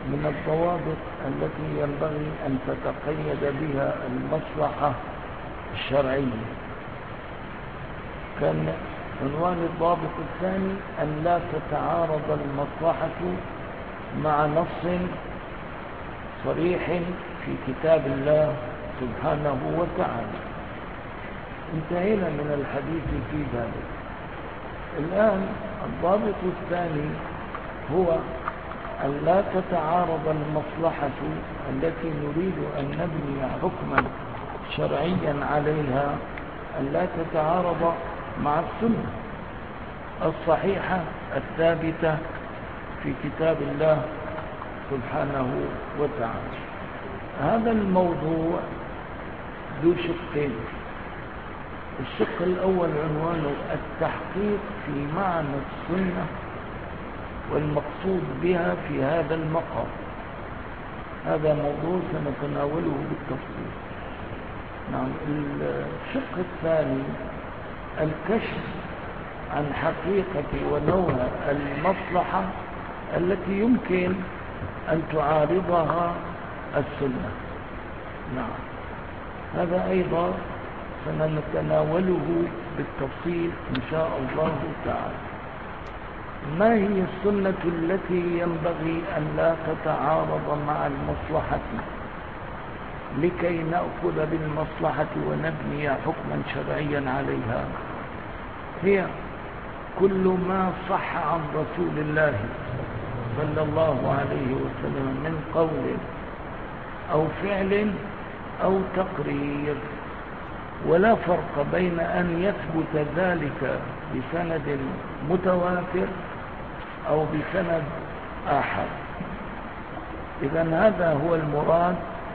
من الضوابط التي ينبغي أن تتقيد بها المصلحة الشرعية. كان عنوان الضابط الثاني أن لا تتعارض المصلحة مع نص صريح في كتاب الله سبحانه وتعالى. انتهينا من الحديث في ذلك. الآن الضابط الثاني هو أن لا تتعارض المصلحة التي نريد أن نبني حكما شرعيا عليها، أن لا تتعارض مع السنة الصحيحة الثابتة في كتاب الله سبحانه وتعالى. هذا الموضوع ذو شقين. الشق الأول عنوانه التحقيق في معنى السنة والمقصود بها في هذا المقام. هذا موضوع سنتناوله بالتفصيل. نعم. الشق الثاني الكشف عن حقيقة ونوع المصلحة التي يمكن أن تعارضها السنة. نعم. هذا أيضا سنتناوله بالتفصيل إن شاء الله تعالى. ما هي السنة التي ينبغي أن لا تتعارض مع المصلحة لكي نأخذ بالمصلحة ونبني حكما شرعيا عليها؟ هي كل ما صح عن رسول الله صلى الله عليه وسلم من قول أو فعل أو تقرير، ولا فرق بين أن يثبت ذلك بسند متواتر أو بسند آحاد. إذن هذا هو المراد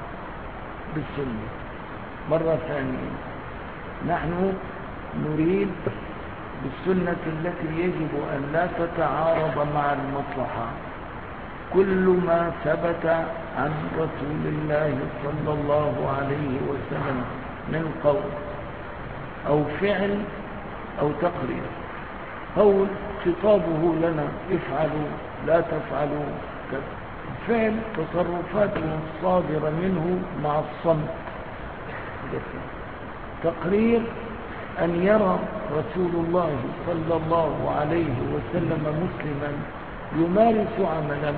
بالسنة. مرة ثانية، نحن نريد بالسنة التي يجب أن لا تتعارض مع المصلحة كل ما ثبت عن رسول الله صلى الله عليه وسلم من قول أو فعل أو تقرير. قول خطابه لنا افعلوا لا تفعلوا كذا، فعل تصرفاته الصادرة منه مع الصمت. تقرير أن يرى رسول الله صلى الله عليه وسلم مسلما يمارس عملا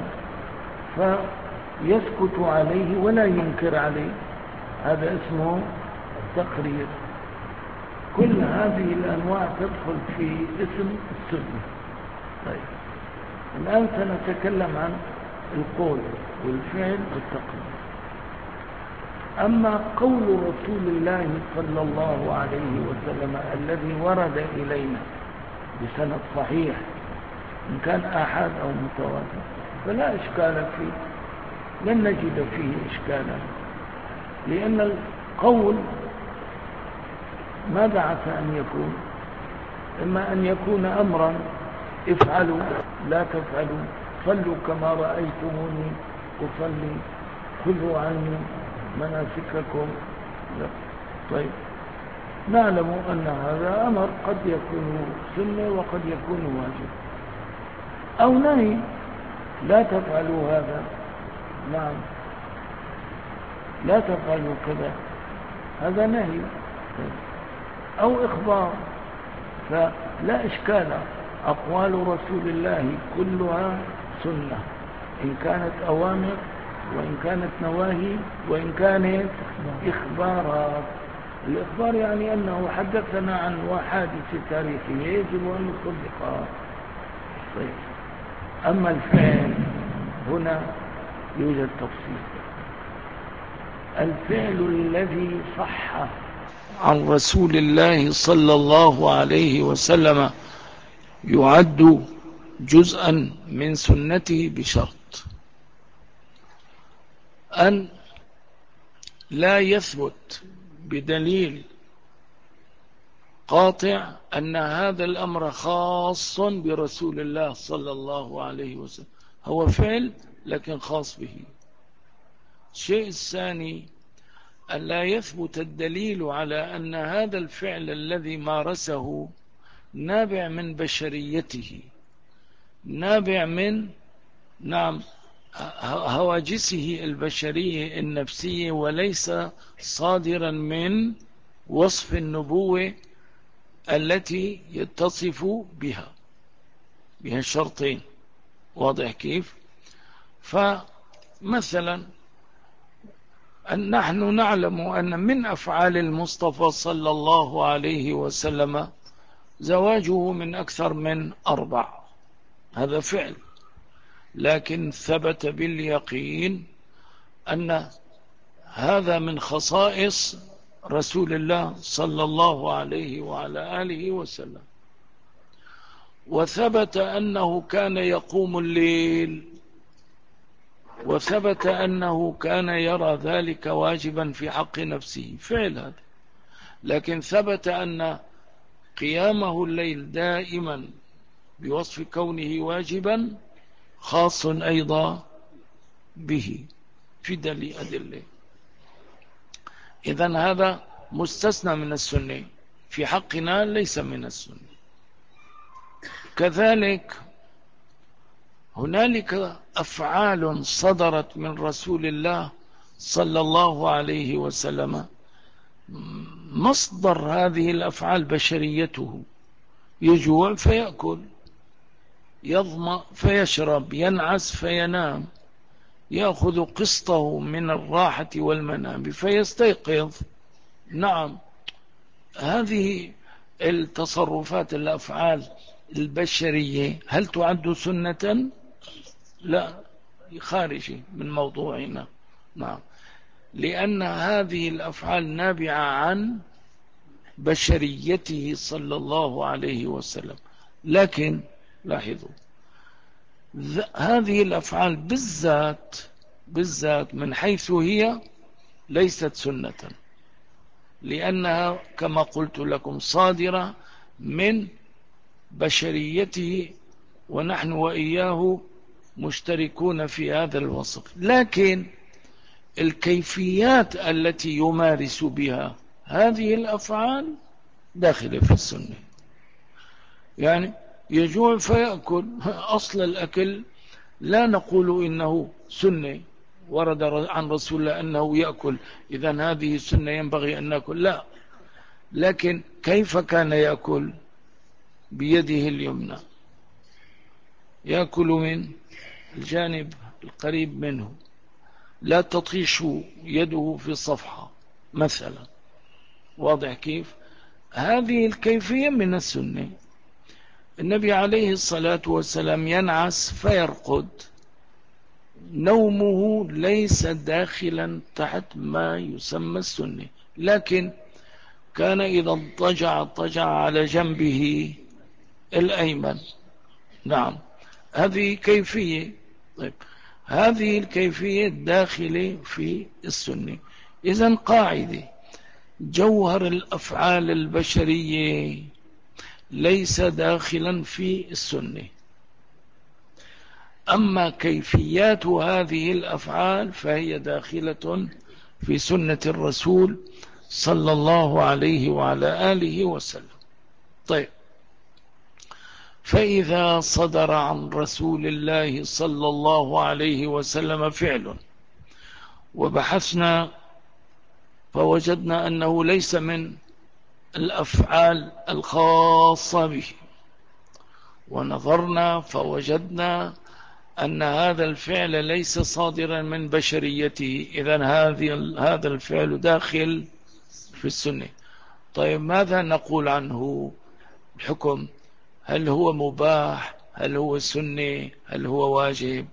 فيسكت عليه ولا ينكر عليه، هذا اسمه تقرير. كل هذه الأنواع تدخل في اسم السنة. طيب، الآن سنتكلم عن القول والفعل والتقرير. أما قول رسول الله صلى الله عليه وسلم الذي ورد إلينا بسند صحيح إن كان آحاد أو متواتر فلا إشكال فيه، لن نجد فيه إشكالا، لأن القول ماذا عسى أن يكون؟ إما أن يكون أمرا افعلوا لا تفعلوا، صلوا كما رأيتموني أصلي، خذوا عني مناسككم. لا. طيب، نعلم أن هذا أمر قد يكون سنة وقد يكون واجب، أو نهي لا تفعلوا هذا، نعم لا تفعلوا كذا، هذا نهي، أو إخبار، فلا إشكال. أقوال رسول الله كلها سنة، إن كانت أوامر وإن كانت نواهي وإن كانت إخبارات. الإخبار يعني أنه حدثنا عن حادث تاريخي يجب أن نصدقها. طيب، أما الفعل هنا يوجد تفصيل. الفعل الذي صح عن رسول الله صلى الله عليه وسلم يعد جزءا من سنته بشرط أن لا يثبت بدليل قاطع أن هذا الأمر خاص برسول الله صلى الله عليه وسلم، هو فعل لكن خاص به. الشيء الثاني أن لا يثبت الدليل على أن هذا الفعل الذي مارسه نابع من بشريته، نابع من هواجسه البشرية النفسية، وليس صادرا من وصف النبوة التي يتصف بها الشرطين. واضح كيف؟ فمثلا نحن نعلم أن من أفعال المصطفى صلى الله عليه وسلم زواجه من أكثر من 4، هذا فعل، لكن ثبت باليقين أن هذا من خصائص رسول الله صلى الله عليه وعلى آله وسلم. وثبت أنه كان يقوم الليل، وثبت أنه كان يرى ذلك واجبا في حق نفسه، فعل هذا. لكن ثبت أن قيامه الليل دائما بوصف كونه واجبا خاص أيضا به في دليل أدلة. إذن هذا مستثنى من السنة، في حقنا ليس من السنة. كذلك هنالك أفعال صدرت من رسول الله صلى الله عليه وسلم مصدر هذه الأفعال بشريته، يجوع فيأكل، يظمأ فيشرب، ينعس فينام، يأخذ قسطه من الراحة والمنام فيستيقظ. نعم، هذه التصرفات الأفعال البشرية هل تعد سنة؟ لا، خارجي من موضوعنا. نعم، لأن هذه الأفعال نابعة عن بشريته صلى الله عليه وسلم. لكن لاحظوا، هذه الأفعال بالذات من حيث هي ليست سنة، لأنها كما قلت لكم صادرة من بشريته، ونحن وإياه مشتركون في هذا الوصف. لكن الكيفيات التي يمارس بها هذه الأفعال داخلة في السنة. يعني يجوع فيأكل، أصل الأكل لا نقول إنه سنة، ورد عن رسول الله أنه يأكل، إذن هذه سنة ينبغي أن نأكل، لا. لكن كيف كان يأكل؟ بيده اليمنى، يأكل من الجانب القريب منه، لا تطيش يده في الصفحة مثلا. واضح كيف؟ هذه الكيفية من السنة. النبي عليه الصلاة والسلام ينعس فيرقد، نومه ليس داخلا تحت ما يسمى السنة، لكن كان إذا اضطجع على جنبه الأيمن. نعم، هذه كيفية. طيب، هذه الكيفية داخلة في السنة. إذن قاعدة: جوهر الأفعال البشرية ليس داخلا في السنة، أما كيفيات هذه الأفعال فهي داخلة في سنة الرسول صلى الله عليه وعلى آله وسلم. طيب، فإذا صدر عن رسول الله صلى الله عليه وسلم فعل وبحثنا فوجدنا أنه ليس من الأفعال الخاصة به، ونظرنا فوجدنا أن هذا الفعل ليس صادرا من بشريته، إذن هذا الفعل داخل في السنة. طيب، ماذا نقول عنه الحكم؟ هل هو مباح؟ هل هو سنة؟ هل هو واجب؟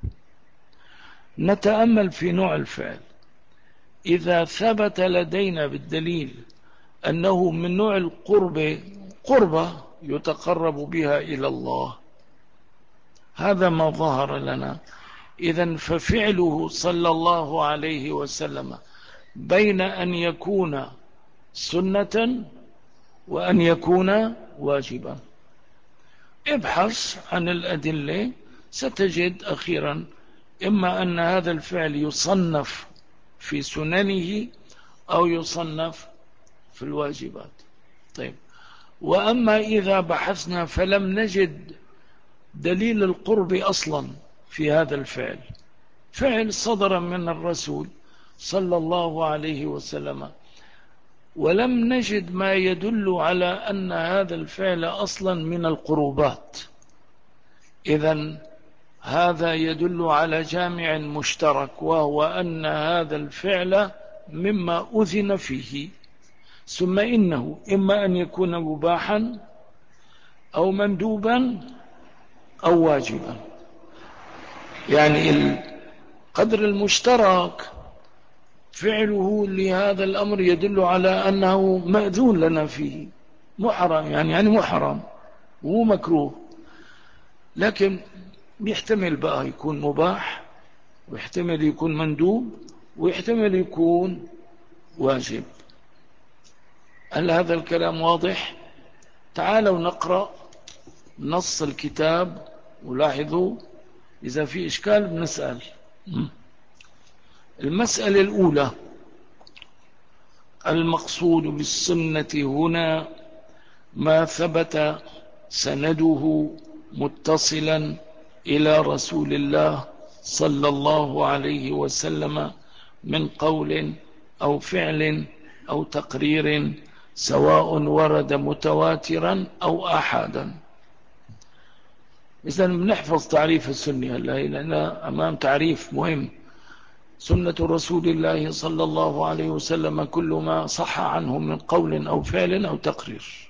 نتأمل في نوع الفعل. إذا ثبت لدينا بالدليل أنه من نوع قربة يتقرب بها إلى الله، هذا ما ظهر لنا، إذن ففعله صلى الله عليه وسلم بين أن يكون سنة وأن يكون واجبا. ابحث عن الأدلة ستجد أخيرا إما أن هذا الفعل يصنف في سننه أو يصنف في الواجبات. طيب، وأما إذا بحثنا فلم نجد دليل القرب أصلا في هذا الفعل، فعل صدر من الرسول صلى الله عليه وسلم، ولم نجد ما يدل على أن هذا الفعل أصلا من القربات. إذن هذا يدل على جامع مشترك، وهو أن هذا الفعل مما أذن فيه، ثم إنه إما أن يكون مباحا أو مندوبا أو واجبا. يعني القدر المشترك فعله لهذا الأمر يدل على أنه مأذون لنا فيه، محرم يعني محرم ومكروه، لكن يحتمل بقى يكون مباح، ويحتمل يكون مندوب، ويحتمل يكون واجب. هل هذا الكلام واضح؟ تعالوا نقرأ نص الكتاب ولاحظوا، إذا في إشكال بنسأل. المسألة الأولى: المقصود بالسنة هنا ما ثبت سنده متصلا إلى رسول الله صلى الله عليه وسلم من قول أو فعل أو تقرير، سواء ورد متواترا أو أحادا. إذن بنحفظ تعريف السنة لأن أمام تعريف مهم. سنة رسول الله صلى الله عليه وسلم كل ما صح عنه من قول أو فعل أو تقرير.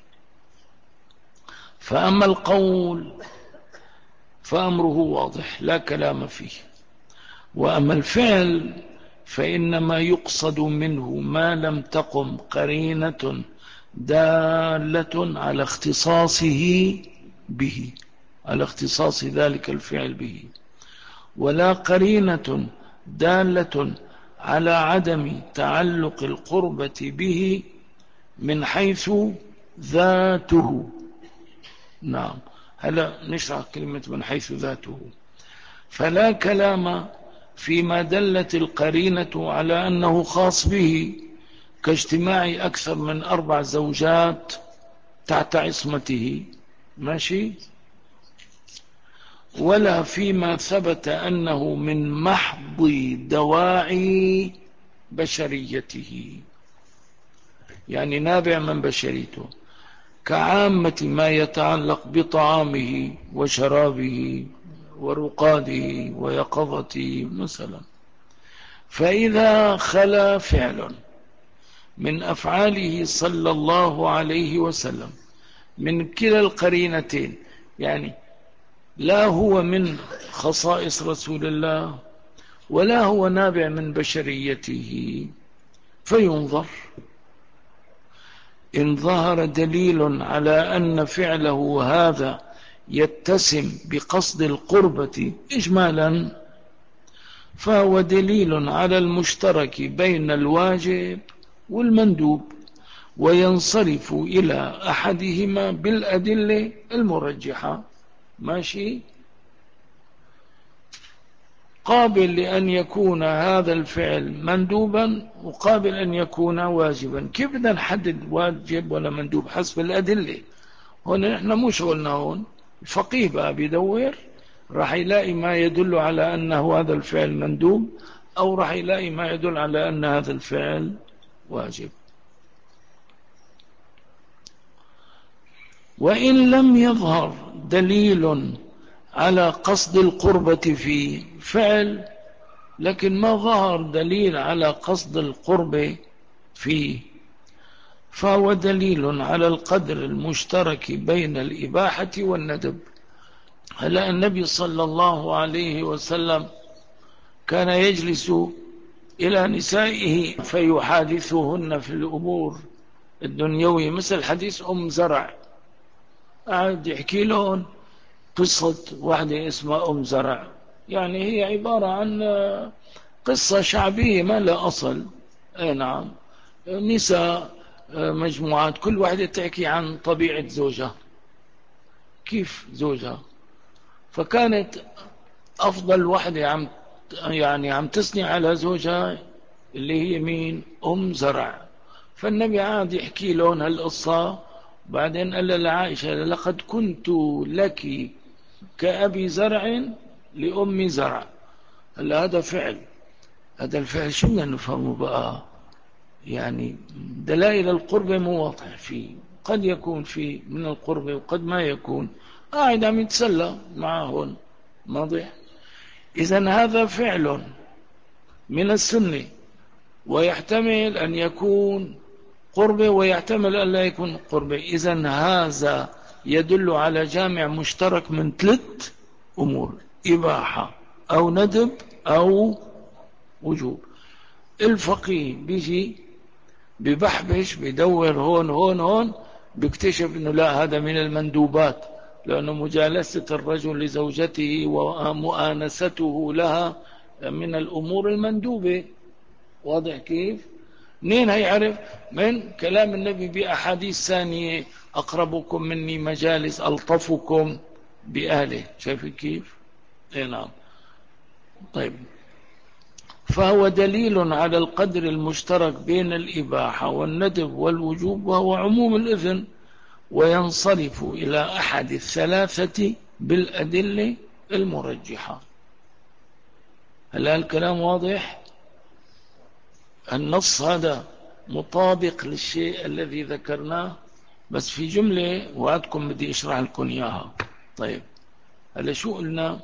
فأما القول فأمره واضح لا كلام فيه، وأما الفعل فإنما يقصد منه ما لم تقم قرينة دالة على اختصاصه به، على اختصاص ذلك الفعل به، ولا قرينة دالة على عدم تعلق القربة به من حيث ذاته. نعم، هلا نشرح كلمة من حيث ذاته. فلا كلام فيما دلت القرينة على أنه خاص به، كاجتماع أكثر من 4 زوجات تحت عصمته، ماشي، ولا فيما ثبت أنه من محض دواعي بشريته، يعني نابع من بشريته، كعامة ما يتعلق بطعامه وشرابه ورقاده ويقظته مثلا. فإذا خلا فعل من أفعاله صلى الله عليه وسلم من كلا القرينتين، يعني لا هو من خصائص رسول الله ولا هو نابع من بشريته، فينظر إن ظهر دليل على أن فعله هذا يتسم بقصد القربة إجمالا، فهو دليل على المشترك بين الواجب والمندوب، وينصرف إلى أحدهما بالأدلة المرجحة، ماشي، قابل لأن يكون هذا الفعل مندوبا وقابل أن يكون واجبا. كيف بدنا نحدد واجب ولا مندوب؟ حسب الأدلة. هنا نحن مو شغلنا، هون الفقيه بقى بيدور، راح يلاقي ما يدل على أن هذا الفعل مندوب، أو راح يلاقي ما يدل على أن هذا الفعل واجب. وإن لم يظهر دليل على قصد القربة في فعل، لكن ما ظهر دليل على قصد القرب فيه، فهو دليل على القدر المشترك بين الإباحة والندب. هلا النبي صلى الله عليه وسلم كان يجلس إلى نسائه فيحادثهن في الأمور الدنيوية، مثل حديث أم زرع، قاعد يحكي لهم قصة واحدة اسمها أم زرع، يعني هي عبارة عن قصة شعبية ما لها أصل. أي نعم، نساء مجموعات كل واحدة تحكي عن طبيعة زوجها، كيف زوجها، فكانت أفضل واحدة عم تثني على زوجها اللي هي مين؟ أم زرع. فالنبي عاد يحكي لهم هالقصة، بعدين قال لعائشة: لقد كنت لك كأبي زرع لأم زرع. هلا هذا فعل، هذا الفعل شو بدنا نفهمه بقى؟ يعني دلائل القرب مو واضح فيه، قد يكون فيه من القرب وقد ما يكون. قاعد عم يتسلى معهن، واضح. إذن هذا فعل من السنة، ويحتمل أن يكون قربة ويحتمل أن لا يكون قربة. إذن هذا يدل على جامع مشترك من 3 أمور: إباحة أو ندب أو وجوب. الفقيه بيجي ببحبش بدور هون هون هون، بيكتشف انه لا، هذا من المندوبات، لانه مجالسة الرجل لزوجته ومؤانسته لها من الامور المندوبة. واضح كيف؟ منين هيعرف؟ من كلام النبي باحاديث ثانية: اقربكم مني مجالس الطفكم باهله. شايف كيف؟ اي نعم. طيب، فهو دليل على القدر المشترك بين الإباحة والندب والوجوب، وهو عموم الإذن، وينصرف إلى أحد الثلاثة بالأدلة المرجحة. هل الكلام واضح؟ النص هذا مطابق للشيء الذي ذكرناه، بس في جملة وعدكم بدي أشرح لكم إياها. طيب، هلا شو قلنا؟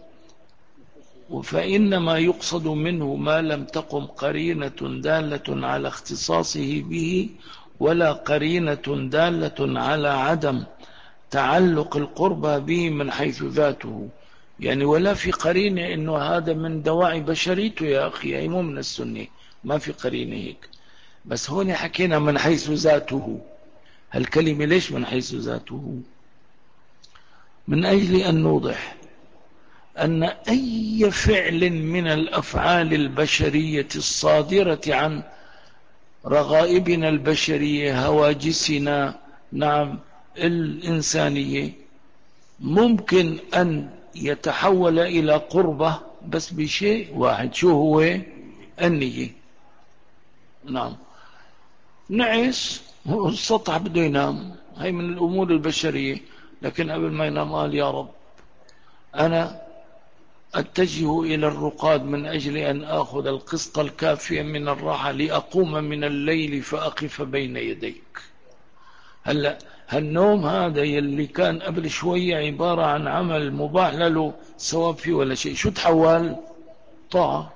فإنما يقصد منه ما لم تقم قرينة دالة على اختصاصه به، ولا قرينة دالة على عدم تعلق القربى به من حيث ذاته. يعني ولا في قرينة انه هذا من دواعي بشريته يا اخي، هي مو من السنة، ما في قرينة هيك. بس هون حكينا من حيث ذاته. هالكلمة ليش من حيث ذاته؟ من اجل ان نوضح أن أي فعل من الأفعال البشرية الصادرة عن رغائبنا البشرية، هواجسنا، نعم، الإنسانية، ممكن أن يتحول إلى قربة بس بشيء واحد. شو هو؟ النية. نعم، نعس، السطح بده ينام، هي من الأمور البشرية، لكن قبل ما ينام قال: يا رب، أنا أتجه إلى الرقاد من أجل أن آخذ القسط الكافي من الراحة لأقوم من الليل فأقف بين يديك. هلأ هالنوم هذا يلي كان قبل شوية عبارة عن عمل مباح له ثواب فيه ولا شيء، شو تحول؟ طاعة.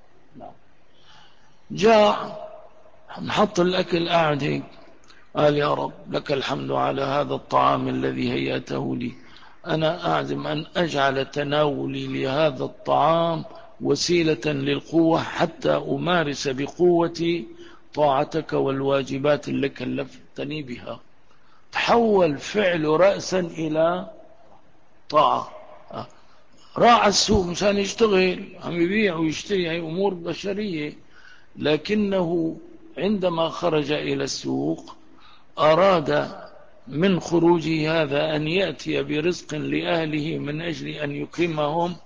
جاع، نحط الأكل، قاعد هيك، قال: يا رب، لك الحمد على هذا الطعام الذي هيأته لي. أنا أعزم أن أجعل تناولي لهذا الطعام وسيلة للقوة حتى أمارس بقوتي طاعتك والواجبات اللي كلفتني بها. تحول فعل رأسا إلى طاعة. راعى السوق مشان يشتغل، عم يبيع ويشتري، هي أمور بشرية، لكنه عندما خرج إلى السوق أراد من خروجه هذا أن يأتي برزق لأهله من أجل أن يكرمهم،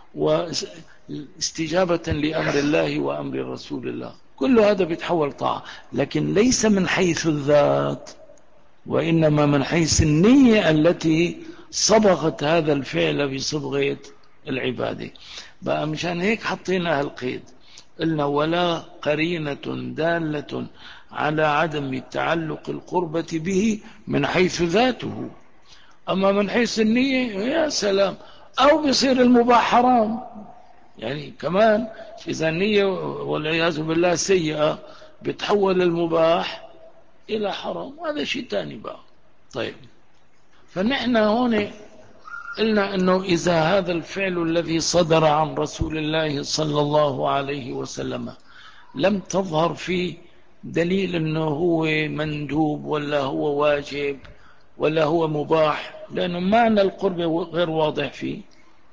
واستجابة لأمر الله وأمر رسول الله. كل هذا بيتحول طاعة، لكن ليس من حيث الذات، وإنما من حيث النية التي صبغت هذا الفعل بصبغة العبادة. بقى مشان هيك حطينا هالقيد، قلنا: ولا قرينة دالة على عدم تعلق القربة به من حيث ذاته. أما من حيث النية، يا سلام، أو بيصير المباح حرام. يعني كمان إذا النية والعياذ بالله سيئة، بتحول المباح إلى حرام، هذا شيء تاني بقى. طيب، فنحن هون قلنا أنه إذا هذا الفعل الذي صدر عن رسول الله صلى الله عليه وسلم لم تظهر فيه دليل أنه هو مندوب ولا هو واجب ولا هو مباح، لأنه معنى القرب غير واضح فيه،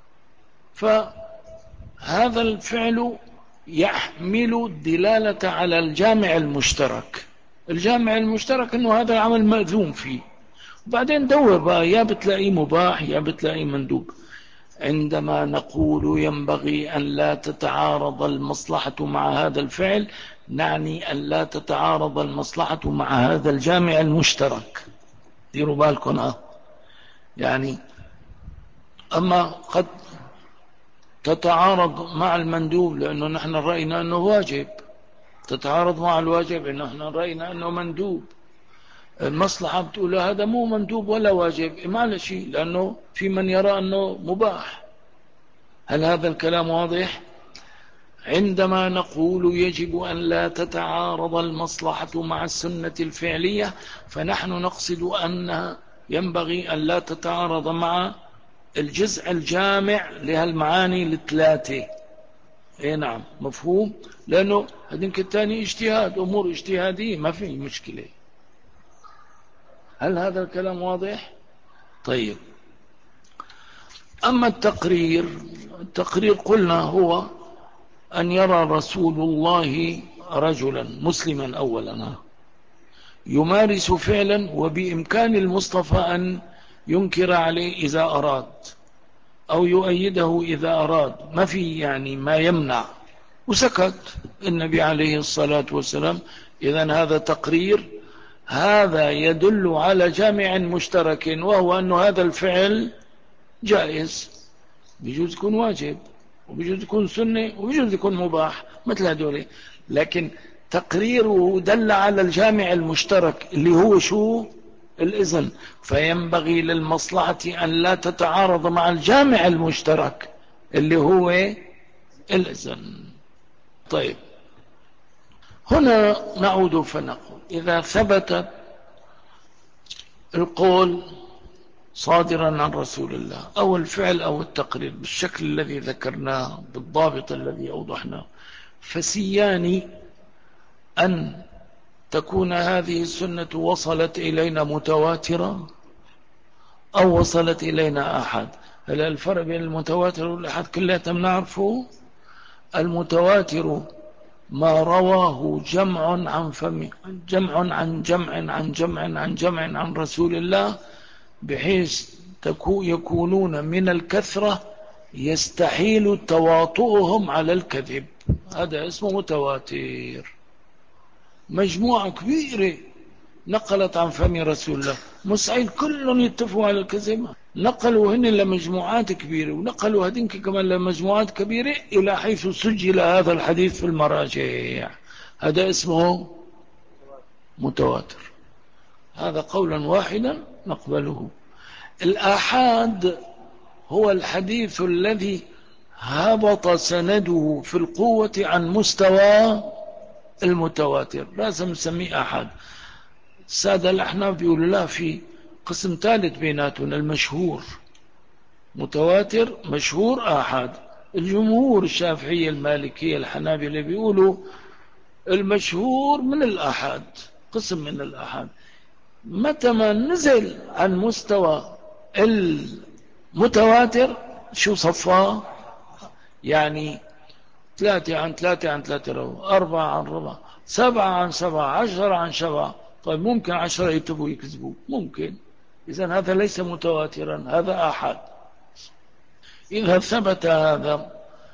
فهذا الفعل يحمل الدلالة على الجامع المشترك. الجامع المشترك أنه هذا العمل مأذون فيه. وبعدين دور بقى، يا بتلاقيه مباح يا بتلاقيه مندوب. عندما نقول ينبغي أن لا تتعارض المصلحة مع هذا الفعل، نعني أن لا تتعارض المصلحة مع هذا الجامع المشترك. ديروا بالكم. يعني أما قد تتعارض مع المندوب لأنه نحن رأينا أنه واجب، تتعارض مع الواجب لأنه نحن رأينا أنه مندوب. المصلحة بتقول هذا مو مندوب ولا واجب، ما له شيء، لأنه في من يرى أنه مباح. هل هذا الكلام واضح؟ عندما نقول يجب أن لا تتعارض المصلحة مع السنة الفعلية، فنحن نقصد أن ينبغي أن لا تتعارض مع الجزء الجامع لهالمعاني الثلاثة. اي نعم، مفهوم، لأنه هذيك الثاني اجتهاد، أمور اجتهادية ما في مشكلة. هل هذا الكلام واضح؟ طيب، أما التقرير قلنا هو أن يرى رسول الله رجلا مسلما أولا يمارس فعلا، وبإمكان المصطفى أن ينكر عليه إذا أراد أو يؤيده إذا أراد، ما في يعني ما يمنع، وسكت النبي عليه الصلاة والسلام. إذن هذا تقرير، هذا يدل على جامع مشترك، وهو أن هذا الفعل جائز، بيجوز يكون واجب، وبيجوز يكون سنة، وبيجوز يكون مباح مثل هذول، لكن تقريره دل على الجامع المشترك اللي هو شو؟ الإذن. فينبغي للمصلحة أن لا تتعارض مع الجامع المشترك اللي هو الإذن. طيب، هنا نعود فنقول إذا ثبت القول صادرا عن رسول الله أو الفعل أو التقرير بالشكل الذي ذكرناه بالضابط الذي أوضحناه، فسيان أن تكون هذه السنة وصلت إلينا متواترة أو وصلت إلينا أحد. هل الفرق بين المتواتر والأحد كلها نعرفه؟ المتواتر ما رواه جمع عن فم، جمع عن جمع عن جمع عن جمع عن رسول الله، بحيث يكونون من الكثرة يستحيل تواطؤهم على الكذب، هذا اسمه متواتر. مجموعة كبيرة نقلت عن فم رسول الله، مستحيل كلهم يتفقوا على الكذب، نقلوا هن لمجموعات كبيرة، ونقلوا هذينك كمان لمجموعات كبيرة، إلى حيث سجل هذا الحديث في المراجع، هذا اسمه متواتر. هذا قولا واحدا نقبله. الآحاد هو الحديث الذي هبط سنده في القوة عن مستوى المتواتر، لازم نسميه أحد. السادة الأحناف بيقولوا لا، في قسم ثالث بيناتنا، المشهور، متواتر مشهور آحاد. الجمهور الشافعية المالكية الحنابلة بيقولوا المشهور من الآحاد، قسم من الآحاد. متى ما نزل عن مستوى المتواتر شو صفاه؟ يعني 3 عن 3 عن 3 رو، 4 عن 4، 7 عن 7، 10 عن 7. طيب ممكن 10 يكتبوا يكذبوا، ممكن، إذن هذا ليس متواترا، هذا آحاد. إذا ثبت هذا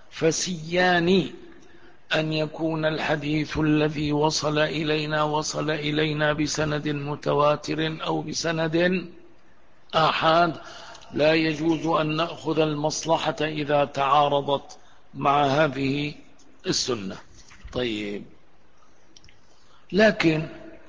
فسيان أن يكون الحديث الذي وصل إلينا بسند متواتر أو بسند آحاد. لا يجوز أن نأخذ المصلحة إذا تعارضت مع هذه السنة. طيب، لكن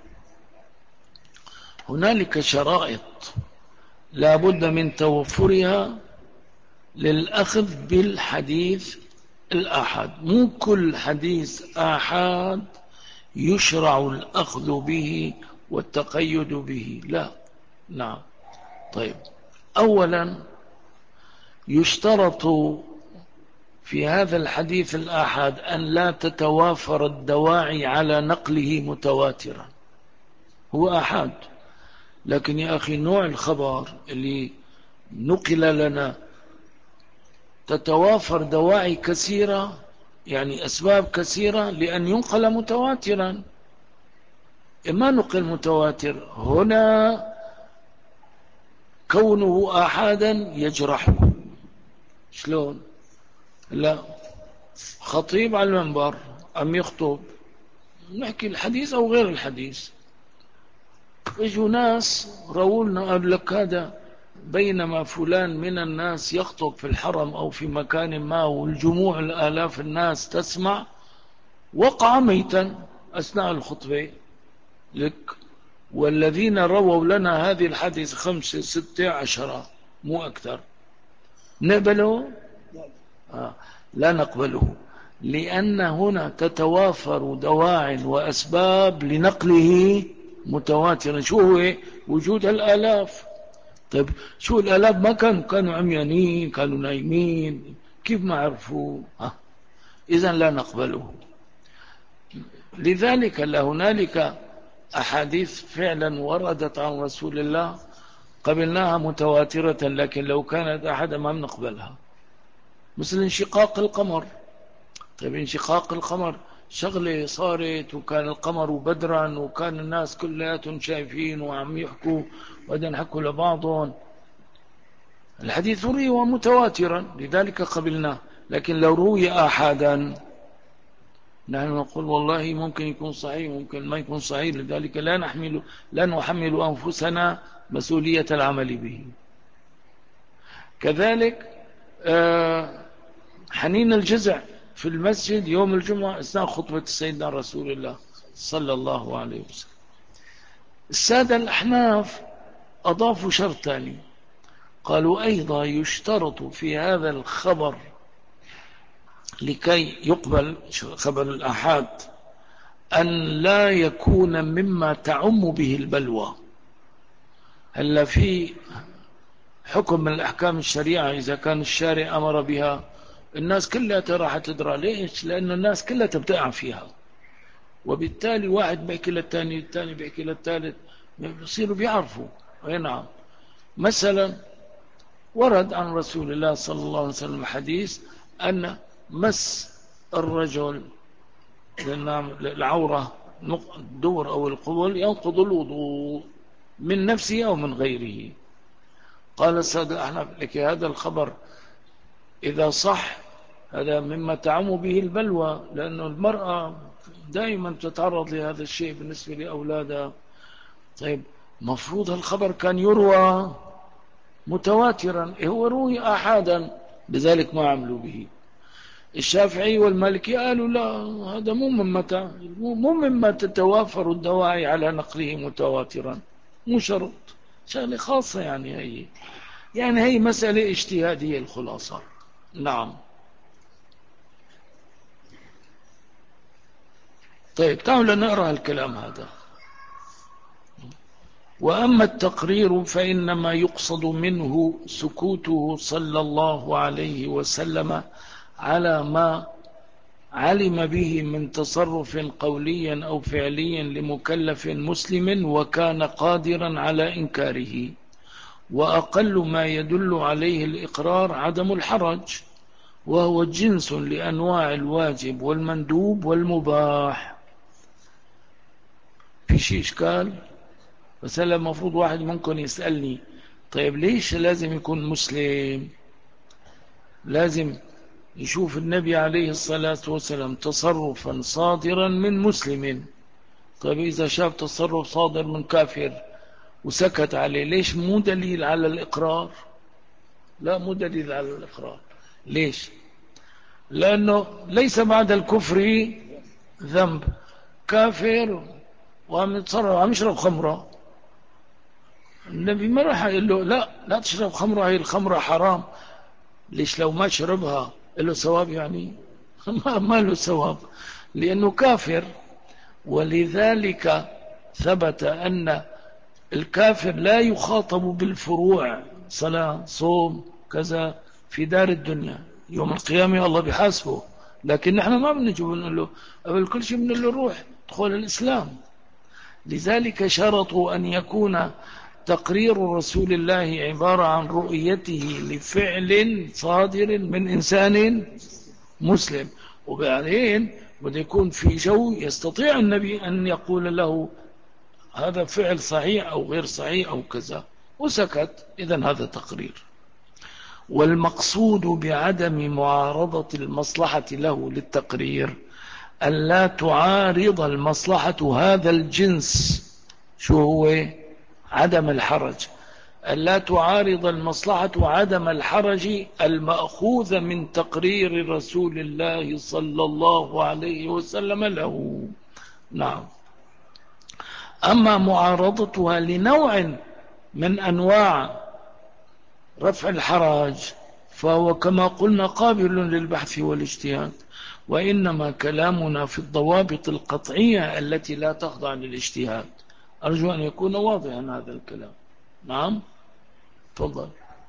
هنالك شرائط لا بد من توفرها للأخذ بالحديث الآحاد. مو كل حديث آحاد يشرع الأخذ به والتقيد به، لا. نعم. طيب، أولا يشترط في هذا الحديث الآحاد أن لا تتوافر الدواعي على نقله متواترا. هو آحاد، لكن يا أخي نوع الخبر اللي نقل لنا تتوافر دواعي كثيرة، يعني أسباب كثيرة لأن ينقل متواترا. إما نقل متواتر هنا كونه آحادا يجرحه. شلون؟ لا، خطيب على المنبر أم يخطب، نحكي الحديث أو غير الحديث، اجوا ناس روولنا قال لك هذا بينما فلان من الناس يخطب في الحرم أو في مكان ما والجموع الآلاف الناس تسمع، وقع ميتا أثناء الخطبة لك، والذين رووا لنا هذه الحديث 5 6 10 مو أكثر، نقبله؟ لا نقبله، لأن هنا تتوافر دواع وأسباب لنقله متواترا. شو هو؟ وجود الآلاف. طيب شو الآلاف؟ ما كانوا عميانين، كانوا نايمين، كيف ما عرفوا؟ إذن لا نقبله. لذلك هنالك أحاديث فعلا وردت عن رسول الله قبلناها متواترة، لكن لو كانت أحدا ما بنقبلها، مثل انشقاق القمر. طيب انشقاق القمر شغلة صارت، وكان القمر بدرا، وكان الناس كلياتهم شايفين وعم يحكوا، وبعدين حكوا لبعضهم. الحديث روي متواترا لذلك قبلناه، لكن لو روي آحادا نحن نقول والله ممكن يكون صحيح، ممكن ما يكون صحيح، لذلك لا نحمل أنفسنا مسؤولية العمل به. كذلك حنين الجزع في المسجد يوم الجمعة أثناء خطبة سيدنا رسول الله صلى الله عليه وسلم. السادة الأحناف أضافوا شرط ثاني، قالوا أيضا يشترط في هذا الخبر لكي يقبل خبر الآحاد أن لا يكون مما تعم به البلوى. هلا في حكم من الأحكام الشريعة إذا كان الشارع أمر بها الناس كلها راح تدرى. ليش؟ لأن الناس كلها تبتقع فيها، وبالتالي واحد بيحكي للثاني، الثاني بيحكي للثالث، بيصيروا بيعرفوا. أي نعم. مثلا ورد عن رسول الله صلى الله عليه وسلم حديث أن مس الرجل العورة الدور أو القبل ينقض الوضوء من نفسه أو من غيره. قال السادة الأحناف لك هذا الخبر إذا صح هذا مما تعم به البلوى، لأن المرأة دائما تتعرض لهذا الشيء بالنسبة لأولادها. طيب مفروض الخبر كان يروى متواترا، هو روي آحادا، لذلك ما عملوا به. الشافعي والمالكي قالوا لا، هذا مو مما تتوافر الدواعي على نقله متواترا، مو شرط، شغلة خاصة. يعني هي مسألة اجتهادية الخلاصة. نعم. طيب تعالوا نقرأ الكلام هذا. وأما التقرير فإنما يقصد منه سكوته صلى الله عليه وسلم على ما علم به من تصرف قولي أو فعلي لمكلف مسلم وكان قادرا على إنكاره، وأقل ما يدل عليه الإقرار عدم الحرج، وهو جنس لأنواع الواجب والمندوب والمباح. في شيء إشكال؟ مثلا المفروض واحد ممكن يسألني طيب ليش لازم يكون مسلم؟ لازم يشوف النبي عليه الصلاة والسلام تصرفا صادرا من مسلم. طيب إذا شاف تصرف صادر من كافر وسكت عليه، ليش مو دليل على الإقرار؟ لا، مو دليل على الإقرار. ليش؟ لأنه ليس بعد الكفر ذنب. كافر وعم يتصرف، عم يشرب خمرة، النبي ما راح يقول له لا تشرب خمرة، هي الخمرة حرام. ليش؟ لو ما شربها له ثواب يعني؟ ما له ثواب، لأنه كافر. ولذلك ثبت أن الكافر لا يخاطب بالفروع، صلاة صوم كذا، في دار الدنيا. يوم القيامة الله بيحاسبه، لكن نحن ما بنجي بنقول له قبل كل شيء بنقول له روح دخول الإسلام. لذلك شرطوا أن يكون تقرير رسول الله عبارة عن رؤيته لفعل صادر من إنسان مسلم، وبعدين بده يكون في جو يستطيع النبي أن يقول له هذا فعل صحيح أو غير صحيح أو كذا، وسكت. إذن هذا تقرير. والمقصود بعدم معارضة المصلحة له للتقرير أن لا تعارض المصلحة هذا الجنس. شو هو؟ عدم الحرج. ألا تعارض المصلحة عدم الحرج المأخوذ من تقرير رسول الله صلى الله عليه وسلم له. نعم. أما معارضتها لنوع من أنواع رفع الحرج فهو كما قلنا قابل للبحث والاجتهاد، وإنما كلامنا في الضوابط القطعية التي لا تخضع للاجتهاد. أرجو أن يكون واضحا هذا الكلام. نعم تفضل.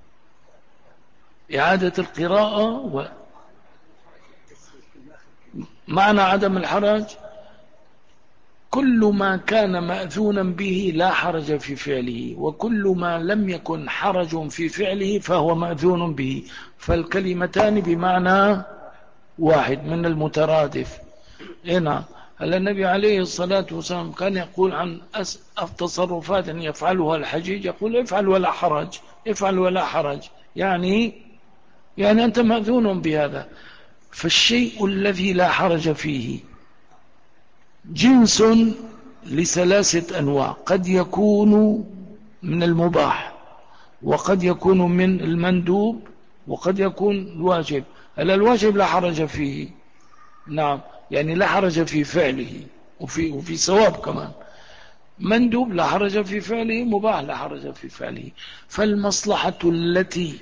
إعادة القراءة معنى عدم الحرج كل ما كان مأذونا به لا حرج في فعله، وكل ما لم يكن حرج في فعله فهو مأذون به، فالكلمتان بمعنى واحد من المترادف. هنا هل النبي عليه الصلاة والسلام كان يقول عن تصرفات يفعلها الحجيج يقول افعل ولا حرج، افعل ولا حرج، يعني أنت مأذون بهذا. فالشيء الذي لا حرج فيه جنس لثلاثة أنواع، قد يكون من المباح، وقد يكون من المندوب، وقد يكون الواجب. هل الواجب لا حرج فيه؟ نعم، يعني لا حرج في فعله وفي ثواب كمان. مندوب لا حرج في فعله، مباح لا حرج في فعله. فالمصلحة التي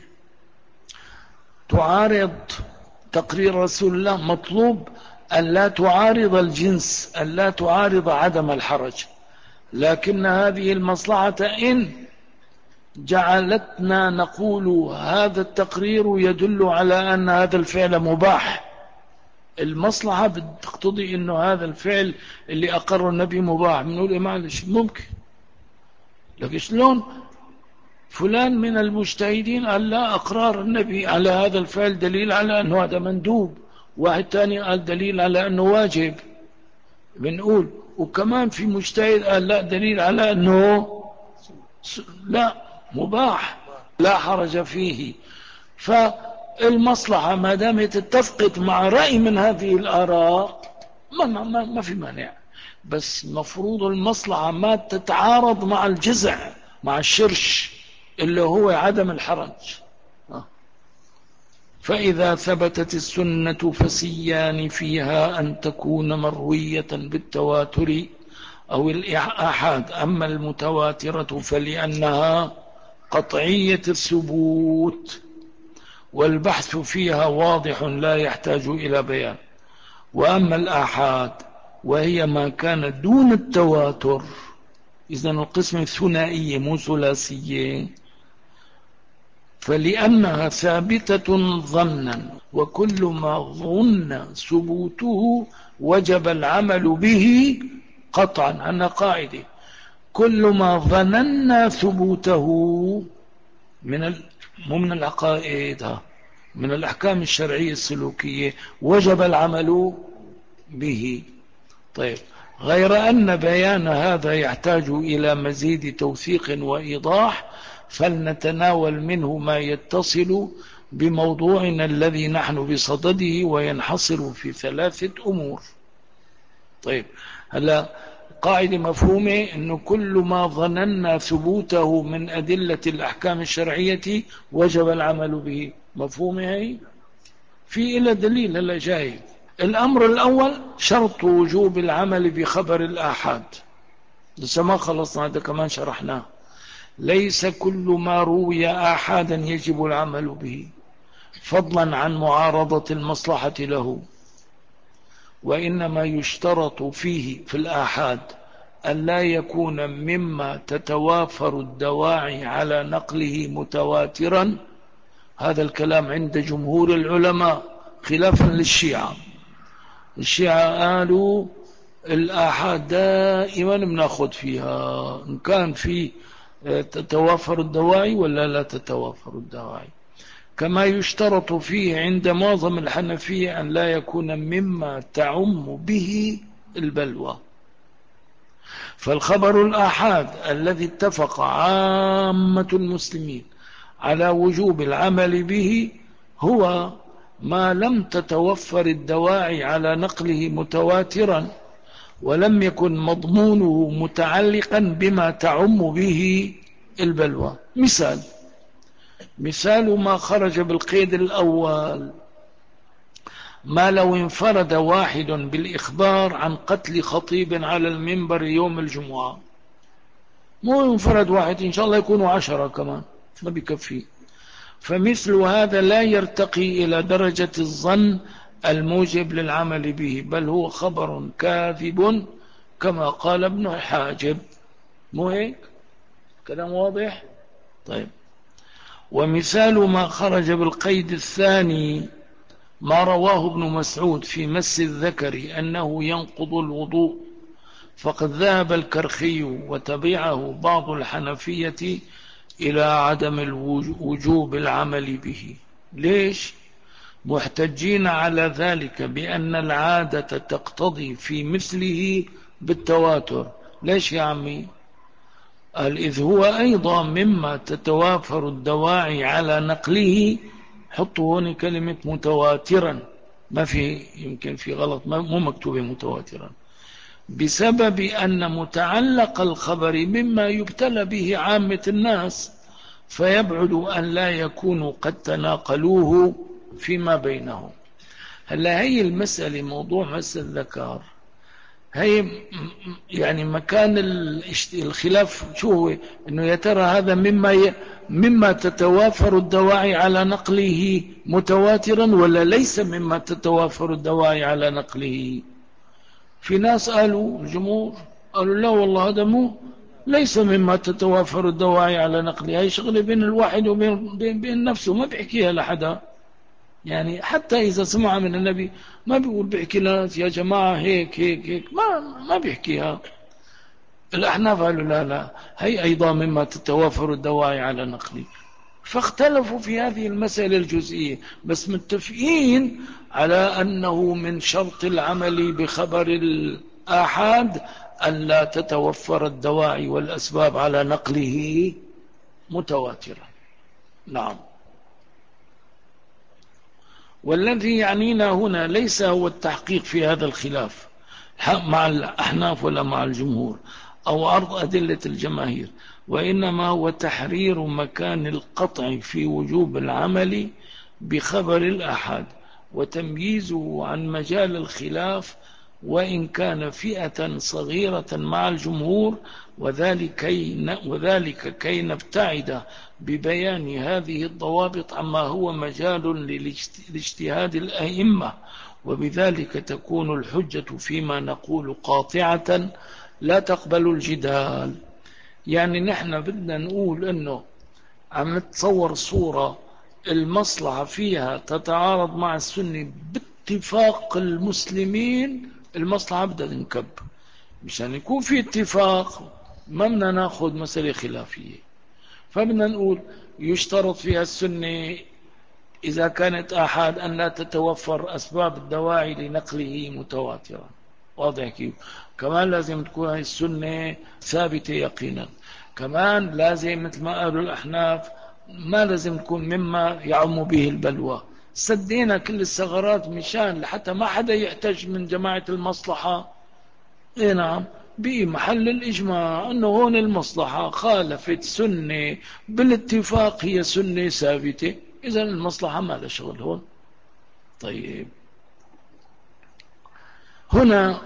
تعارض تقرير رسول الله مطلوب أن لا تعارض الجنس، أن لا تعارض عدم الحرج. لكن هذه المصلحة إن جعلتنا نقول هذا التقرير يدل على أن هذا الفعل مباح، المصلحة بتقتضي أنه هذا الفعل اللي أقر النبي مباح، بنقول إيه معلش ممكن. لكن شلون فلان من المجتهدين قال لا، أقرار النبي على هذا الفعل دليل على أنه هذا مندوب، واحد تاني قال دليل على أنه واجب، بنقول. وكمان في مجتهد قال لا، دليل على أنه لا مباح لا حرج فيه. فالمصلحة ما دامت اتفقت مع رأي من هذه الآراء ما في مانع، بس مفروض المصلحة ما تتعارض مع الجزع، مع الشرش اللي هو عدم الحرج. فإذا ثبتت السنة فسيان فيها أن تكون مروية بالتواتر أو الآحاد، أما المتواترة فلأنها قطعية الثبوت والبحث فيها واضح لا يحتاج إلى بيان. وأما الآحاد وهي ما كان دون التواتر، إذن القسم الثنائي مو ثلاثي، فلأنها ثابتة ظنا، وكل ما ظن ثبوته وجب العمل به قطعا. أنا قاعدة كل ما ظننا ثبوته مو من العقائد، من الأحكام الشرعية السلوكية وجب العمل به. طيب، غير أن بيان هذا يحتاج إلى مزيد توثيق وإيضاح، فلنتناول منه ما يتصل بموضوعنا الذي نحن بصدده، وينحصر في ثلاثة أمور. طيب، هلا قاعدة مفهومة أنه كل ما ظننا ثبوته من أدلة الأحكام الشرعية وجب العمل به، مفهومة هي؟ في إلى دليل هلا جاي. الأمر الأول شرط وجوب العمل بخبر الآحاد، لسه ما خلصنا هذا كمان شرحناه. ليس كل ما روي آحادا يجب العمل به فضلا عن معارضة المصلحة له، وإنما يشترط فيه في الآحاد أن لا يكون مما تتوافر الدواعي على نقله متواترا. هذا الكلام عند جمهور العلماء خلافا للشيعة. الشيعة قالوا الآحاد دائما بناخذ فيها إن كان في تتوافر الدواعي ولا لا تتوافر الدواعي. كما يشترط فيه عند معظم الحنفية أن لا يكون مما تعم به البلوى. فالخبر الآحاد الذي اتفق عامة المسلمين على وجوب العمل به هو ما لم تتوفر الدواعي على نقله متواترا، ولم يكن مضمونه متعلقا بما تعم به البلوى. مثال ما خرج بالقيد الأول: ما لو انفرد واحد بالإخبار عن قتل خطيب على المنبر يوم الجمعة، مو انفرد واحد، إن شاء الله يكونوا 10 كمان، ما بيكفي. فمثل هذا لا يرتقي إلى درجة الظن الموجب للعمل به، بل هو خبر كاذب كما قال ابن حاجب. مو هيك؟ كلام واضح؟ طيب. ومثال ما خرج بالقيد الثاني ما رواه ابن مسعود في مس الذكر أنه ينقض الوضوء، فقد ذهب الكرخي وتبعه بعض الحنفية إلى عدم وجوب العمل به. ليش؟ محتجين على ذلك بأن العادة تقتضي في مثله بالتواتر. ليش يا عمي؟ قال: إذ هو أيضا مما تتوافر الدواعي على نقله. حطوا هون كلمة متواترا، ما في، يمكن في غلط، مو مكتوبة متواترا، بسبب أن متعلق الخبر مما يبتلى به عامة الناس، فيبعد أن لا يكونوا قد تناقلوه فيما بينهم. هلا هي المسألة، موضوع مس الذكر، هي يعني مكان الخلاف شو هو؟ انه يا ترى هذا مما تتوافر الدواعي على نقله متواترا، ولا ليس مما تتوافر الدواعي على نقله. في ناس قالوا، الجمهور قالوا لا والله هذا مو، ليس مما تتوافر الدواعي على نقله، هي شغله بين الواحد وبين نفسه، ما بيحكيها لحدا. يعني حتى إذا سمع من النبي ما بيقول، بيحكي لنا يا جماعة هيك هيك هيك، ما بيحكيها. الأحناف قالوا لا لا، هي أيضا مما تتوافر الدواعي على نقله. فاختلفوا في هذه المسألة الجزئية، بس متفقين على أنه من شرط العمل بخبر الآحاد أن لا تتوفر الدواعي والأسباب على نقله متواترا. نعم. والذي يعنينا هنا ليس هو التحقيق في هذا الخلاف مع الأحناف ولا مع الجمهور، أو عرض أدلة الجماهير، وإنما هو تحرير مكان القطع في وجوب العمل بخبر الأحد، وتمييزه عن مجال الخلاف، وإن كان فئة صغيرة مع الجمهور، وذلك كي نبتعد ببيان هذه الضوابط عما هو مجال لاجتهاد الأئمة، وبذلك تكون الحجة فيما نقول قاطعة لا تقبل الجدال. يعني نحن بدنا نقول انه عم نتصور صورة المصلحة فيها تتعارض مع السنة باتفاق المسلمين، المصلحة بدها تنكب. مشان يكون في اتفاق ما بدنا ناخذ مسألة خلافية، فبدنا نقول يشترط فيها السنة إذا كانت آحاد أن لا تتوفر أسباب الدواعي لنقله متواترا. واضح كيف؟ كمان لازم تكون هذه السنة ثابتة يقينا. كمان لازم مثل ما قالوا الأحناف ما لازم تكون مما يعم به البلوى. سدينا كل الثغرات مشان لحتى ما حدا يحتج من جماعة المصلحة. اي نعم، بمحل الإجماع أنه هون المصلحة خالفت سنة بالاتفاق، هي سنة ثابتة، إذا المصلحة ما لها شغل هون. طيب، هنا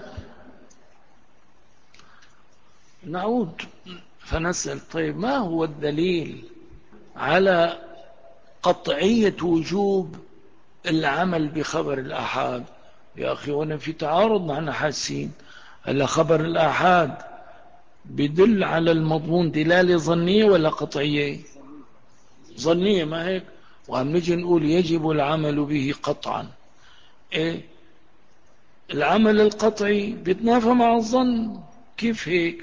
نعود فنسأل: طيب ما هو الدليل على قطعية وجوب العمل بخبر الآحاد؟ يا أخي هنا في تعارض، نحن حاسين. هلا خبر الآحاد بدل على المضمون دلالة ظنية ولا قطعية؟ ظنية، ما هيك؟ وعم نجي نقول يجب العمل به قطعا. إيه؟ العمل القطعي بيتنافى مع الظن، كيف هيك؟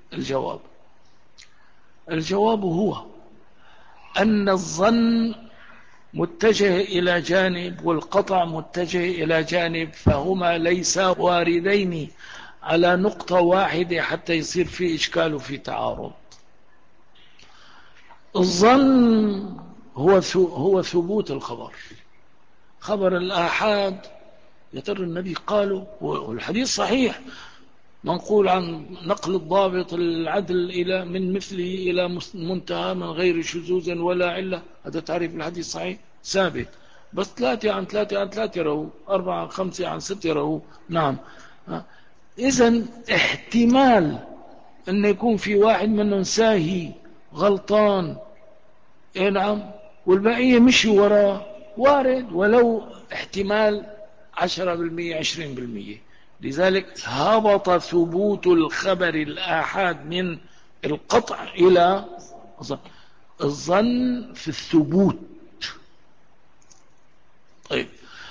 الجواب هو أن الظن متجه إلى جانب والقطع متجه إلى جانب، فهما ليسا واردين على نقطة واحدة حتى يصير في إشكال وفي تعارض. الظن هو ثبوت الخبر. خبر الآحاد يا ترى النبي قاله والحديث صحيح، منقول عن نقل الضابط العدل إلى من مثله إلى منتهى من غير شذوذ ولا علة. هذا تعريف الحديث صحيح ثابت. بس 3 عن 3 يروه، 4 عن 5 عن 6 يروه. نعم. إذن احتمال أن يكون في واحد منهم ساهي غلطان، نعم، والبقية مشي وراه، وارد، ولو احتمال 10% 20%. لذلك هبط ثبوت الخبر الآحاد من القطع إلى الظن في الثبوت. طيب،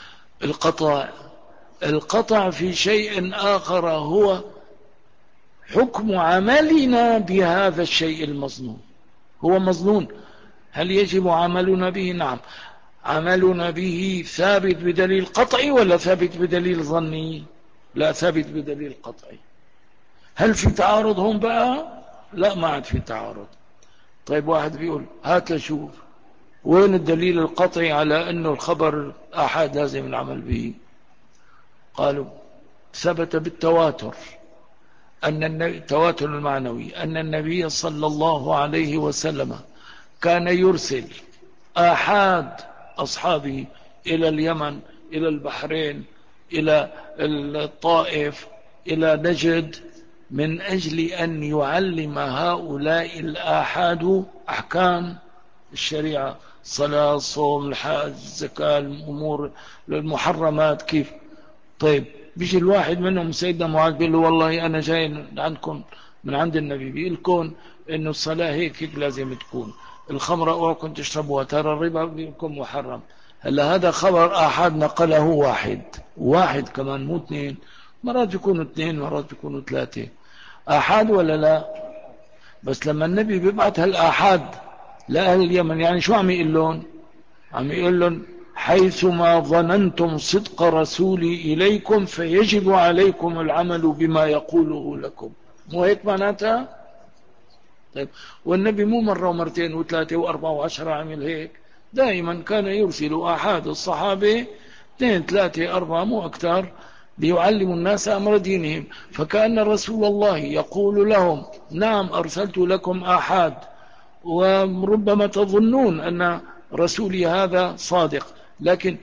القطع في شيء آخر هو حكم عملنا بهذا الشيء المظنون. هو مظنون، هل يجب عملنا به؟ نعم. عملنا به ثابت بدليل قطعي ولا ثابت بدليل ظني؟ لا، ثابت بدليل قطعي. هل في تعارض هم بقى؟ لا، ما عاد في تعارض. طيب، واحد بيقول هات لشوف وين الدليل القطعي على انه الخبر احد لازم العمل به. قالوا ثبت بالتواتر التواتر المعنوي أن النبي صلى الله عليه وسلم كان يرسل آحاد أصحابه إلى اليمن، إلى البحرين، إلى الطائف، إلى نجد، من أجل أن يعلم هؤلاء الآحاد أحكام الشريعة: صلاة، صوم، الحج، الزكاة، الأمور المحرمات كيف. طيب، بيجي الواحد منهم سيدنا معاذ بيقول له والله أنا جاي عندكم من عند النبي بيقول لكم إنه الصلاة هيك لازم تكون، الخمرة اوعكم تشربوها، ترى الربا بكم محرم. هلا هذا خبر آحاد نقله واحد كمان، مو اثنين. مرات يكونوا اثنين، مرات يكونوا 3. آحاد ولا لا؟ بس لما النبي بيبعث هالآحاد لأهل اليمن، يعني شو عم يقول لهم؟ عم يقول لهم حيثما ظننتم صدق رسولي إليكم فيجب عليكم العمل بما يقوله لكم. مو هيك معناتها؟ طيب، والنبي مو مرة ومرتين وثلاثة وأربعة وعشرة عمل هيك، دائما كان يرسل أحد الصحابة 2 3 4 مو أكثر ليعلموا الناس أمر دينهم. فكأن رسول الله يقول لهم نعم أرسلت لكم آحاد، وربما تظنون أن رسولي هذا صادق، لكن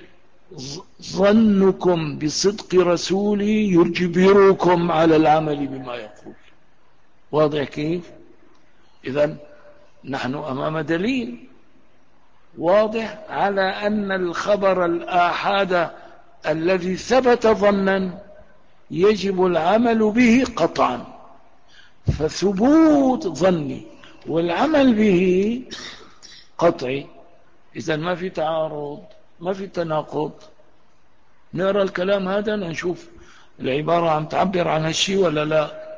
ظنكم بصدق رسولي يجبركم على العمل بما يقول. واضح كيف؟ إذن نحن أمام دليل واضح على أن الخبر الآحاد الذي ثبت ظنا يجب العمل به قطعا. فثبوت ظني والعمل به قطعي. إذا ما في تعارض، ما في تناقض. نقرأ الكلام هذا نشوف العبارة عم تعبر عن هالشيء ولا لا.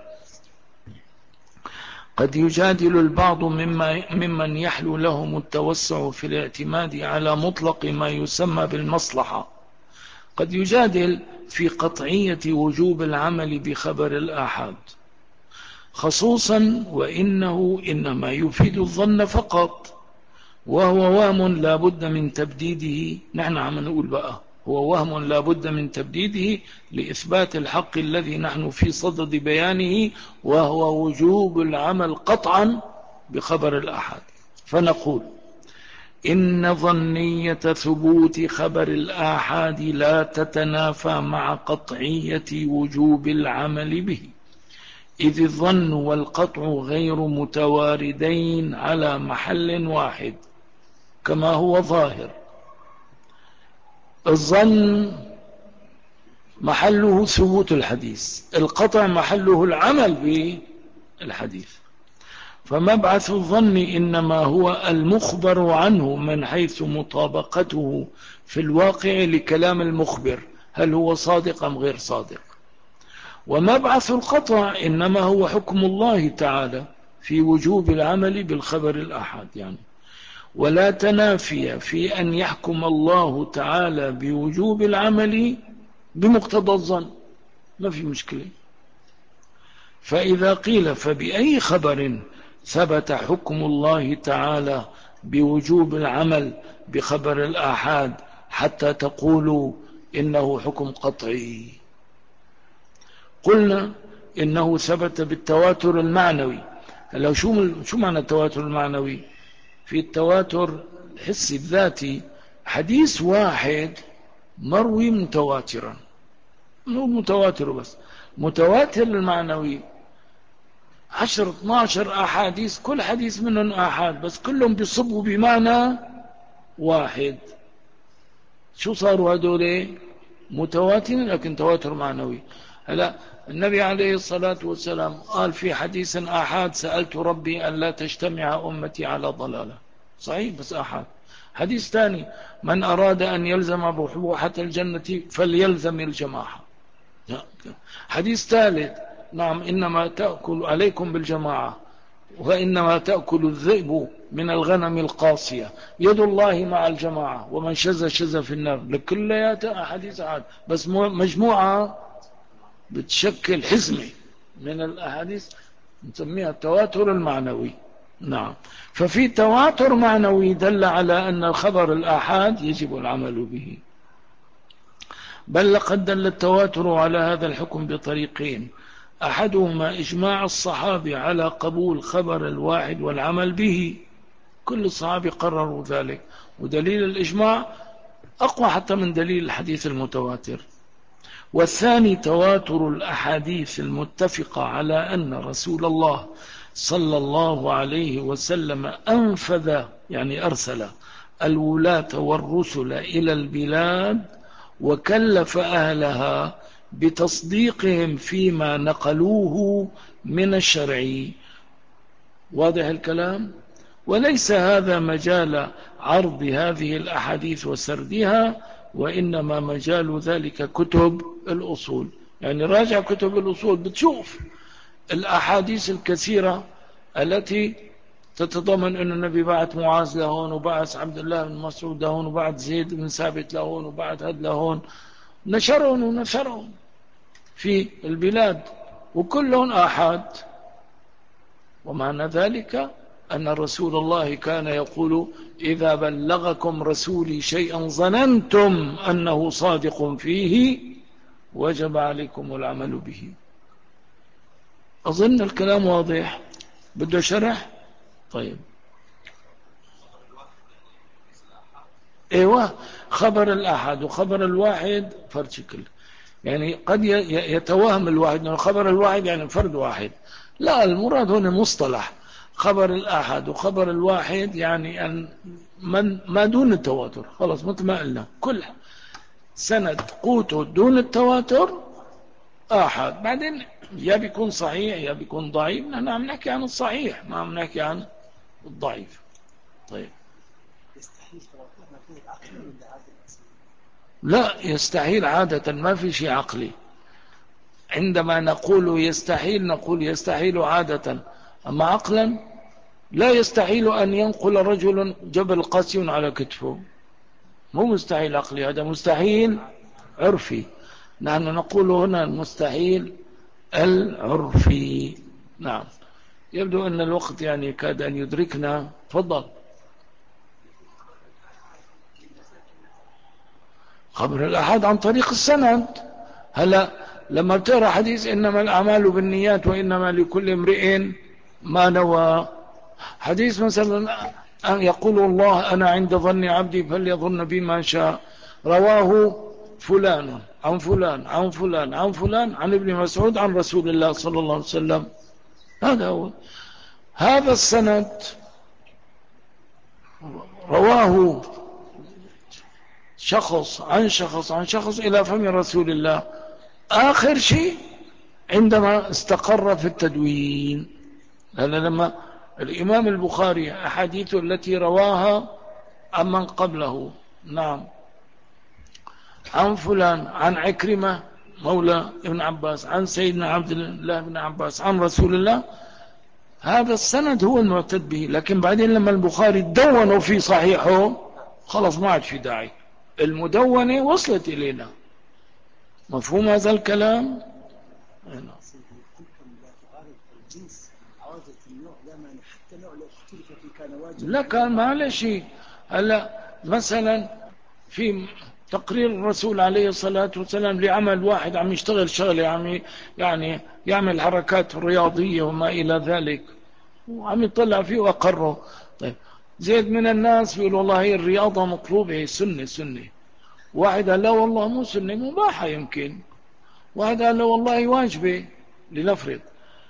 قد يجادل البعض ممن يحلو لهم التوسع في الاعتماد على مطلق ما يسمى بالمصلحة، قد يجادل في قطعية وجوب العمل بخبر الآحاد، خصوصا وإنه إنما يفيد الظن فقط، وهو وهم لا بد من تبديده. نحن عم نقول بقى هو وهم لا بد من تبديده لإثبات الحق الذي نحن في صدد بيانه، وهو وجوب العمل قطعا بخبر الآحاد. فنقول إن ظنية ثبوت خبر الآحاد لا تتنافى مع قطعية وجوب العمل به، إذ الظن والقطع غير متواردين على محل واحد كما هو ظاهر. الظن محله ثبوت الحديث، القطع محله العمل بالحديث. فمبعث الظن إنما هو المخبر عنه من حيث مطابقته في الواقع لكلام المخبر، هل هو صادق أم غير صادق. ومبعث القطع إنما هو حكم الله تعالى في وجوب العمل بالخبر الآحاد يعني. ولا تنافي في أن يحكم الله تعالى بوجوب العمل بمقتضى الظن، ما في مشكلة. فإذا قيل فبأي خبر ثبت حكم الله تعالى بوجوب العمل بخبر الآحاد حتى تقولوا إنه حكم قطعي؟ قلنا إنه ثبت بالتواتر المعنوي. لو شو معنى التواتر المعنوي؟ في التواتر الحسي الذاتي، حديث واحد مروي متواترا، مو متواتر بس، متواتر المعنوي 10 12 أحاديث، كل حديث منهم آحاد بس كلهم بيصبوا بمعنى واحد. شو صاروا هدول؟ متواتر لكن تواتر معنوي. هلا النبي عليه الصلاة والسلام قال في حديث آحاد: سألت ربي أن لا تجتمع أمتي على ضلالة. صحيح بس آحاد. حديث ثاني: من أراد أن يلزم بحبوحة الجنة فليلزم الجماعة. حديث ثالث: نعم إنما تأكل عليكم بالجماعة وإنما تأكل الذئب من الغنم القاصية، يد الله مع الجماعة ومن شذ شذ في النار. لكليات أحاديث عاد بس مجموعة بتشكل حزمة من الأحاديث نسميها التواتر المعنوي. نعم، ففي تواتر معنوي دل على أن الخبر الآحاد يجب العمل به. بل لقد دل التواتر على هذا الحكم بطريقين: أحدهما إجماع الصحابة على قبول خبر الواحد والعمل به، كل الصحابة قرروا ذلك، ودليل الإجماع أقوى حتى من دليل الحديث المتواتر. والثاني تواتر الأحاديث المتفقة على أن رسول الله صلى الله عليه وسلم أنفذ، يعني أرسل الولاة والرسل إلى البلاد وكلف أهلها بتصديقهم فيما نقلوه من الشرع. واضح الكلام؟ وليس هذا مجال عرض هذه الأحاديث وسردها، وإنما مجال ذلك كتب الأصول. يعني راجع كتب الأصول بتشوف الأحاديث الكثيرة التي تتضمن أن النبي بعث معاذ لهون، وبعث عبد الله بن مسعود لهون، وبعث زيد بن ثابت لهون، وبعث هد لهون، نشرهم في البلاد وكلهم آحاد. ومعنى ذلك أن رسول الله كان يقول: إذا بلغكم رسولي شيئا ظننتم أنه صادق فيه وجب عليكم العمل به. أظن الكلام واضح، بده شرح؟ طيب. ايوه، خبر الأحد وخبر الواحد فرد شكل. يعني قد يتوهم الواحد أنه خبر الواحد يعني فرد واحد، لا، المراد هنا مصطلح خبر الأحد وخبر الواحد، يعني أن من ما دون التواتر، خلاص مثل ما قلنا كل سند قوته دون التواتر آحاد. بعدين يا بيكون صحيح يا بيكون ضعيف، نحن عم نحكي عن الصحيح ما عم نحكي عن الضعيف. طيب. لا، يستحيل عادة ما في شيء عقلي. عندما نقول يستحيل نقول يستحيل عادة، أما عقلا لا يستحيل أن ينقل رجل جبل قاسي على كتفه، مو مستحيل عقلي، هذا مستحيل عرفي. نحن نقول هنا المستحيل العرفي. نعم. يبدو أن الوقت يعني كاد أن يدركنا. تفضل. خبر الأحد عن طريق السند. هلا لما بتقرأ حديث إنما الأعمال بالنيات وإنما لكل امرئ ما نوى، حديث مثلا أن يقول الله: أنا عند ظن عبدي فليظن بي ما شاء، رواه فلان عن فلان عن فلان عن فلان عن ابن مسعود عن رسول الله صلى الله عليه وسلم. هذا هو، هذا السند رواه شخص عن شخص عن شخص إلى فم رسول الله. آخر شيء عندما استقر في التدوين، لأن لما الإمام البخاري أحاديث التي رواها عمن قبله، نعم، عن فلان عن عكرمة مولى ابن عباس عن سيدنا عبد الله بن عباس عن رسول الله، هذا السند هو المعتد به. لكن بعدين لما البخاري دونه في صحيحه خلص ما عاد في داعي، المدونة وصلت إلينا. مفهوم هذا الكلام؟ لا، كان ما له شيء. هلا مثلا في تقرير الرسول عليه الصلاة والسلام لعمل واحد عم يشتغل شغلة، يعني يعمل حركات رياضية وما إلى ذلك، وعم يطلع فيه وأقره. طيب زيد من الناس بيقول والله هي الرياضة مطلوبة، هي سنة. واحد قال لا والله مو سنة، مباحة يمكن. واحد قال لا والله واجبة. لنفرض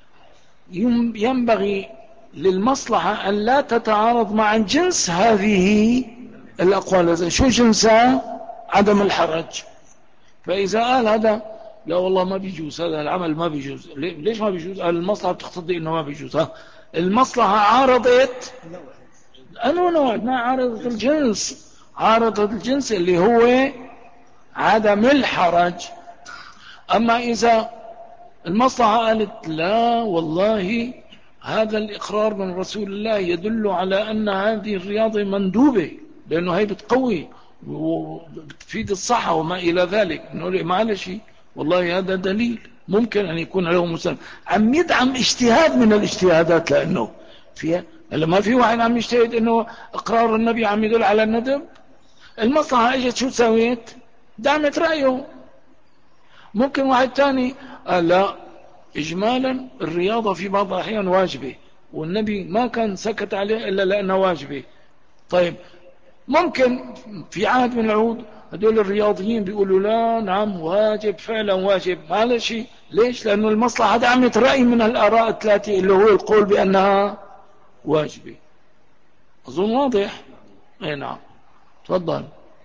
ينبغي للمصلحة أن لا تتعارض مع جنس هذه الأقوال. شو جنسها؟ عدم الحرج. فإذا قال هذا لا والله ما بيجوز، هذا العمل ما بيجوز. ليش ما بيجوز؟ قال المصلحة بتقتضي إنه ما بيجوز. المصلحة عارضت أنه نوع عارضت الجنس، عارضت الجنس اللي هو عدم الحرج. أما إذا المصلحة قالت لا والله هذا الإقرار من رسول الله يدل على أن هذه الرياضة مندوبة، لأنه هي بتقوي وبتفيد الصحة وما إلى ذلك، نقول معلش والله هذا دليل ممكن أن يكون له مسلم، عم يدعم اجتهاد من الاجتهادات. لأنه فيها هلا ما في واحد عم يجتهد أنه إقرار النبي عم يدل على الندب. المصلحة اجت شو سويت؟ دعمت رأيه. ممكن واحد تاني قال لا إجمالا الرياضة في بعض الأحيان واجبة، والنبي ما كان سكت عليه إلا لأنها واجبة. طيب ممكن في عهد من العهود هدول الرياضيين بيقولوا لا نعم واجب، فعلا واجب، ما شيء. ليش؟ لأنه المصلحة دعمت رأي من الآراء الثلاثة اللي هو القول بأنها واجبة. أظن واضح. اي نعم، تفضل.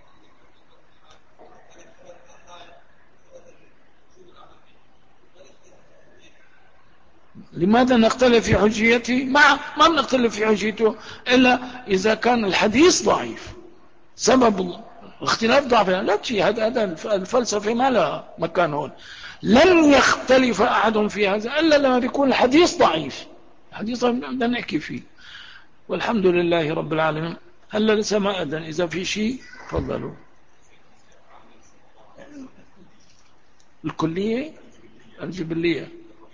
لماذا نختلف في حجيته؟ ما بنختلف في حجيته إلا إذا كان الحديث ضعيف. سبب اختلاف ضعفها لا شيء، هذا الفلسفة ما لها مكان هون. لن يختلف أحد في هذا إلا لما بيكون الحديث ضعيف. الحديث بدنا نحكي فيه. والحمد لله رب العالمين. هلا لسه ما أذن، إذا في شيء تفضلوا. الكلية الجبلية.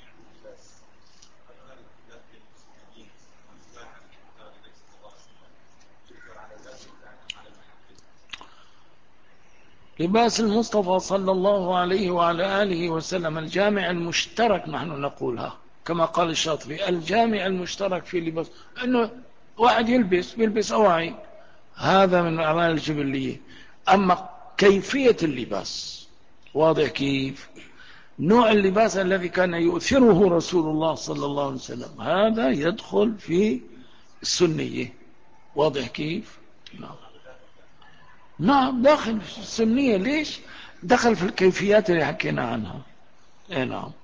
لباس المصطفى صلى الله عليه وعلى آله وسلم الجامع المشترك، نحن نقولها كما قال الشاطبي، الجامع المشترك في لباس، أنه واحد بيلبس أواعي، هذا من الأعمال الجبلية. أما كيفية اللباس واضح كيف؟ نوع اللباس الذي كان يؤثره رسول الله صلى الله عليه وسلم هذا يدخل في السنية. واضح كيف؟ نعم. نعم داخل في السنية. ليش؟ دخل في الكيفيات اللي حكينا عنها. اي نعم.